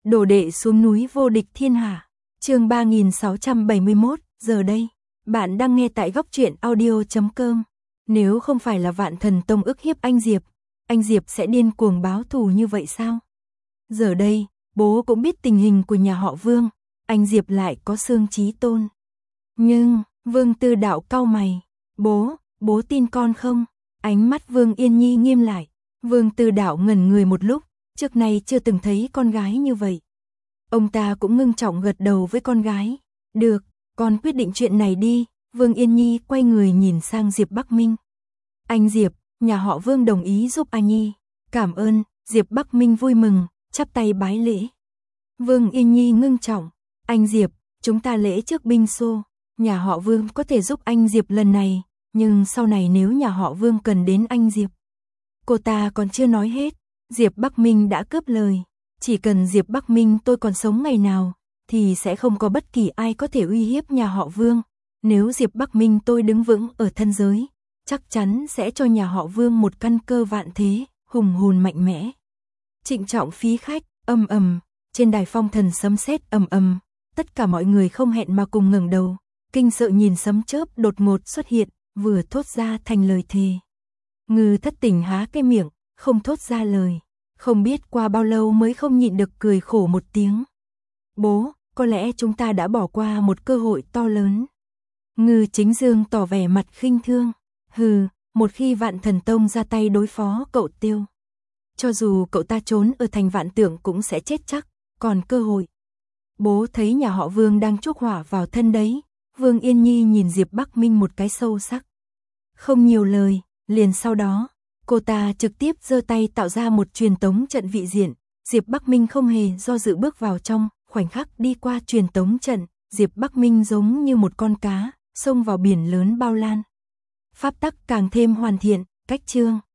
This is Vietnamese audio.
Đồ đệ xuống núi vô địch thiên hạ. Chương 3671, giờ đây, bạn đang nghe tại góc truyện audio.com. Nếu không phải là Vạn Thần Tông ức hiếp anh Diệp sẽ điên cuồng báo thù như vậy sao? Giờ đây, bố cũng biết tình hình của nhà họ Vương, anh Diệp lại có xương chí tôn. Nhưng, Vương Tư Đạo cau mày, bố tin con không? Ánh mắt Vương Yên Nhi nghiêm lại. Vương Tư Đạo ngẩn người một lúc, trước nay chưa từng thấy con gái như vậy. Ông ta cũng ngưng trọng gật đầu với con gái. Được, con quyết định chuyện này đi. Vương Yên Nhi quay người nhìn sang Diệp Bắc Minh. Anh Diệp, nhà họ Vương đồng ý giúp anh Nhi. Cảm ơn. Diệp Bắc Minh vui mừng, chắp tay bái lễ. Vương Yên Nhi ngưng trọng. Anh Diệp, chúng ta lễ trước binh xô. Nhà họ Vương có thể giúp anh Diệp lần này, nhưng sau này nếu nhà họ Vương cần đến anh Diệp. Cô ta còn chưa nói hết, Diệp Bắc Minh đã cướp lời. Chỉ cần Diệp Bắc Minh tôi còn sống ngày nào, thì sẽ không có bất kỳ ai có thể uy hiếp nhà họ Vương. Nếu Diệp Bắc Minh tôi đứng vững ở thân giới, chắc chắn sẽ cho nhà họ Vương một căn cơ vạn thế, hùng hồn mạnh mẽ. Trịnh trọng phí khách, ầm ầm, trên đài phong thần sấm sét ầm ầm, tất cả mọi người không hẹn mà cùng ngẩng đầu, kinh sợ nhìn sấm chớp đột ngột xuất hiện, vừa thốt ra thành lời thề. Ngư Thất Tình há cái miệng, không thốt ra lời, không biết qua bao lâu mới không nhịn được cười khổ một tiếng. Bố, có lẽ chúng ta đã bỏ qua một cơ hội to lớn. Ngư Chính Dương tỏ vẻ mặt khinh thương. Hừ, một khi Vạn Thần Tông ra tay đối phó cậu Tiêu, cho dù cậu ta trốn ở thành Vạn Tượng cũng sẽ chết chắc, còn cơ hội. Bố thấy nhà họ Vương đang chuốc hỏa vào thân đấy. Vương Yên Nhi nhìn Diệp Bắc Minh một cái sâu sắc. Không nhiều lời, liền sau đó, cô ta trực tiếp giơ tay tạo ra một truyền tống trận vị diện. Diệp Bắc Minh không hề do dự bước vào trong, khoảnh khắc đi qua truyền tống trận, Diệp Bắc Minh giống như một con cá, xông vào biển lớn bao lan. Pháp tắc càng thêm hoàn thiện, cách chương